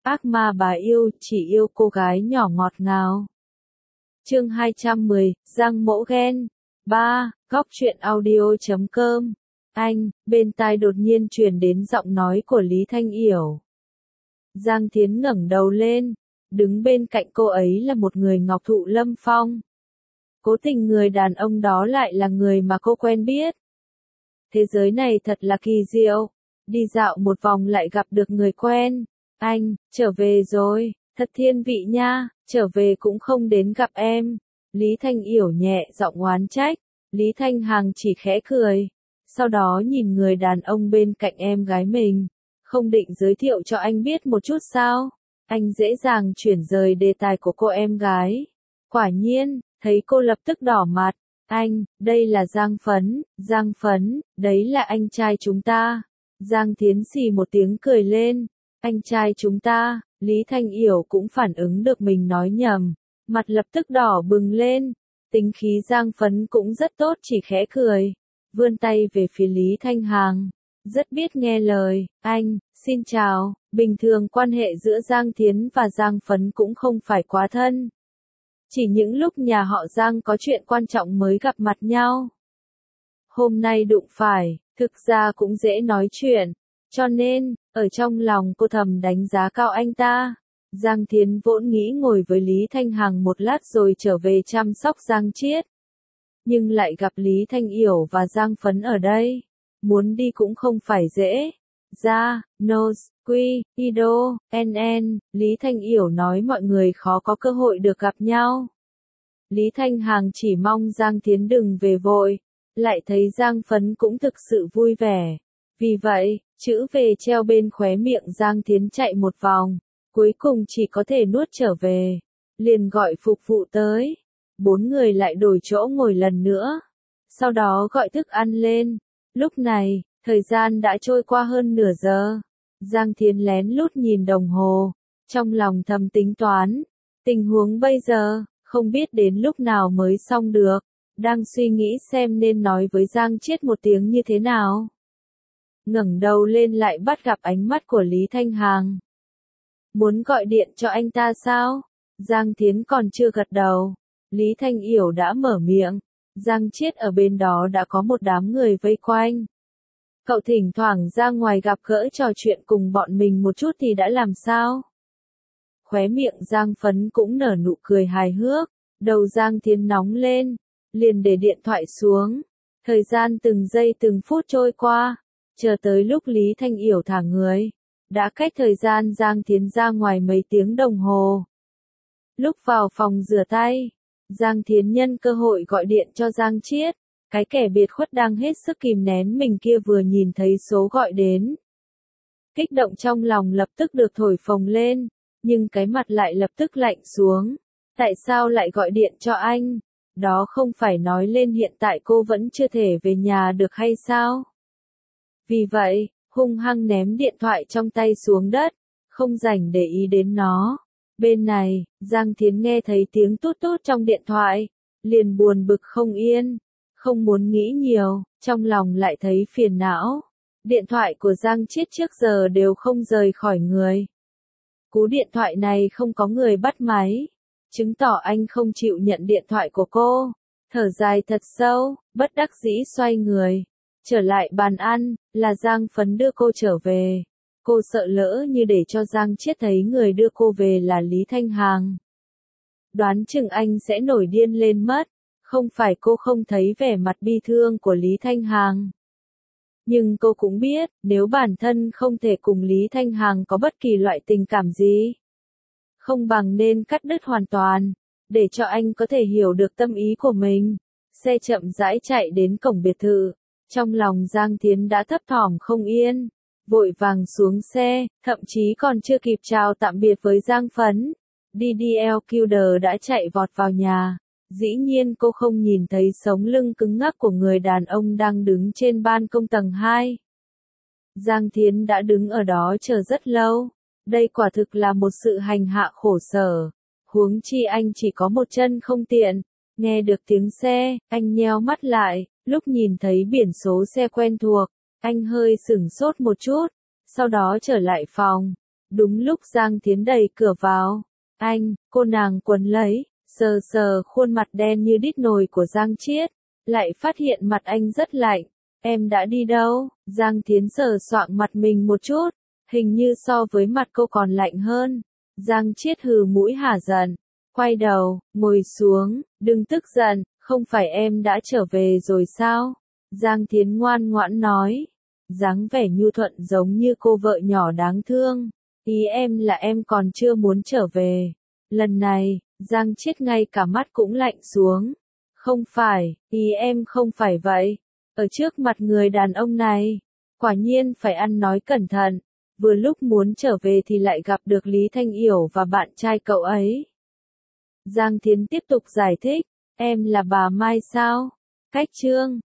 Ác ma bà yêu, chỉ yêu cô gái nhỏ ngọt ngào. Chương 210, Giang Mỗ Ghen. 3. Góc truyện audio.com. Anh, bên tai đột nhiên truyền đến giọng nói của Lý Thanh Yểu. Giang Thiến ngẩng đầu lên, đứng bên cạnh cô ấy là một người ngọc thụ lâm phong. Cố tình người đàn ông đó lại là người mà cô quen biết. Thế giới này thật là kỳ diệu, đi dạo một vòng lại gặp được người quen. Anh, trở về rồi, thật thiên vị nha, trở về cũng không đến gặp em. Lý Thanh Yểu nhẹ giọng oán trách, Lý Thanh Hằng chỉ khẽ cười, sau đó nhìn người đàn ông bên cạnh em gái mình, không định giới thiệu cho anh biết một chút sao? Anh dễ dàng chuyển rời đề tài của cô em gái. Quả nhiên, thấy cô lập tức đỏ mặt, anh, đây là Giang Phấn, đấy là anh trai chúng ta. Giang Thiến xì một tiếng cười lên, anh trai chúng ta. Lý Thanh Yểu cũng phản ứng được mình nói nhầm, mặt lập tức đỏ bừng lên, tính khí Giang Phấn cũng rất tốt, chỉ khẽ cười, vươn tay về phía Lý Thanh Hằng, rất biết nghe lời. Anh, xin chào. Bình thường quan hệ giữa Giang Thiến và Giang Phấn cũng không phải quá thân, chỉ những lúc nhà họ Giang có chuyện quan trọng mới gặp mặt nhau. Hôm nay đụng phải, thực ra cũng dễ nói chuyện, cho nên, ở trong lòng cô thầm đánh giá cao anh ta. Giang Thiến vốn nghĩ ngồi với Lý Thanh Hằng một lát rồi trở về chăm sóc Giang Chiết. Nhưng lại gặp Lý Thanh Yểu và Giang Phấn ở đây. Muốn đi cũng không phải dễ. Ra, Nose, Quy, Ido, NN, Lý Thanh Yểu nói mọi người khó có cơ hội được gặp nhau. Lý Thanh Hằng chỉ mong Giang Thiến đừng về vội. Lại thấy Giang Phấn cũng thực sự vui vẻ. Vì vậy, chữ về treo bên khóe miệng Giang Thiến chạy một vòng, cuối cùng chỉ có thể nuốt trở về, liền gọi phục vụ tới. 4 người lại đổi chỗ ngồi lần nữa, sau đó gọi thức ăn lên. Lúc này, thời gian đã trôi qua hơn nửa giờ. Giang Thiến lén lút nhìn đồng hồ, trong lòng thầm tính toán, tình huống bây giờ, không biết đến lúc nào mới xong được, đang suy nghĩ xem nên nói với Giang Chiết một tiếng như thế nào. Ngẩng đầu lên lại bắt gặp ánh mắt của Lý Thanh Hằng. Muốn gọi điện cho anh ta sao? Giang Thiến còn chưa gật đầu, Lý Thanh Yểu đã mở miệng. Giang Chiết ở bên đó đã có một đám người vây quanh. Cậu thỉnh thoảng ra ngoài gặp gỡ trò chuyện cùng bọn mình một chút thì đã làm sao? Khóe miệng Giang Phấn cũng nở nụ cười hài hước, đầu Giang Thiến nóng lên, liền để điện thoại xuống. Thời gian từng giây từng phút trôi qua, chờ tới lúc Lý Thanh Yểu thả người, đã cách thời gian Giang Thiến ra ngoài mấy tiếng đồng hồ. Lúc vào phòng rửa tay, Giang Thiến nhân cơ hội gọi điện cho Giang Chiết, cái kẻ biệt khuất đang hết sức kìm nén mình kia vừa nhìn thấy số gọi đến. Kích động trong lòng lập tức được thổi phồng lên, nhưng cái mặt lại lập tức lạnh xuống. Tại sao lại gọi điện cho anh? Đó không phải nói lên hiện tại cô vẫn chưa thể về nhà được hay sao? Vì vậy, hung hăng ném điện thoại trong tay xuống đất, không rảnh để ý đến nó. Bên này, Giang Thiến nghe thấy tiếng tút tút trong điện thoại, liền buồn bực không yên, không muốn nghĩ nhiều, trong lòng lại thấy phiền não. Điện thoại của Giang Chiết trước giờ đều không rời khỏi người. Cú điện thoại này không có người bắt máy, chứng tỏ anh không chịu nhận điện thoại của cô. Thở dài thật sâu, bất đắc dĩ xoay người, trở lại bàn ăn, là Giang Phấn đưa cô trở về. Cô sợ lỡ như để cho Giang Chiết thấy người đưa cô về là Lý Thanh Hằng. Đoán chừng anh sẽ nổi điên lên mất, không phải cô không thấy vẻ mặt bi thương của Lý Thanh Hằng. Nhưng cô cũng biết, nếu bản thân không thể cùng Lý Thanh Hằng có bất kỳ loại tình cảm gì, không bằng nên cắt đứt hoàn toàn, để cho anh có thể hiểu được tâm ý của mình. Xe chậm rãi chạy đến cổng biệt thự, trong lòng Giang Thiến đã thấp thỏm không yên, vội vàng xuống xe, thậm chí còn chưa kịp chào tạm biệt với Giang Phấn. DDL đã chạy vọt vào nhà. Dĩ nhiên cô không nhìn thấy sống lưng cứng ngắc của người đàn ông đang đứng trên ban công tầng 2. Giang Thiến đã đứng ở đó chờ rất lâu. Đây quả thực là một sự hành hạ khổ sở. Huống chi anh chỉ có một chân không tiện. Nghe được tiếng xe, anh nheo mắt lại, lúc nhìn thấy biển số xe quen thuộc, anh hơi sửng sốt một chút, sau đó trở lại phòng. Đúng lúc Giang Thiến đẩy cửa vào. Anh, cô nàng quấn lấy, sờ sờ khuôn mặt đen như đít nồi của Giang Chiết. Lại phát hiện mặt anh rất lạnh. Em đã đi đâu? Giang Thiến sờ soạng mặt mình một chút. Hình như so với mặt cô còn lạnh hơn. Giang Chiết hừ mũi hả giận. Quay đầu, ngồi xuống, đừng tức giận, không phải em đã trở về rồi sao? Giang Thiến ngoan ngoãn nói. Dáng vẻ nhu thuận giống như cô vợ nhỏ đáng thương. Ý em là em còn chưa muốn trở về. Lần này, Giang Chiết ngay cả mắt cũng lạnh xuống. Không phải, ý em không phải vậy. Ở trước mặt người đàn ông này, quả nhiên phải ăn nói cẩn thận. Vừa lúc muốn trở về thì lại gặp được Lý Thanh Yểu và bạn trai cậu ấy. Giang Thiến tiếp tục giải thích, em là bà Mai sao? Cách Trương,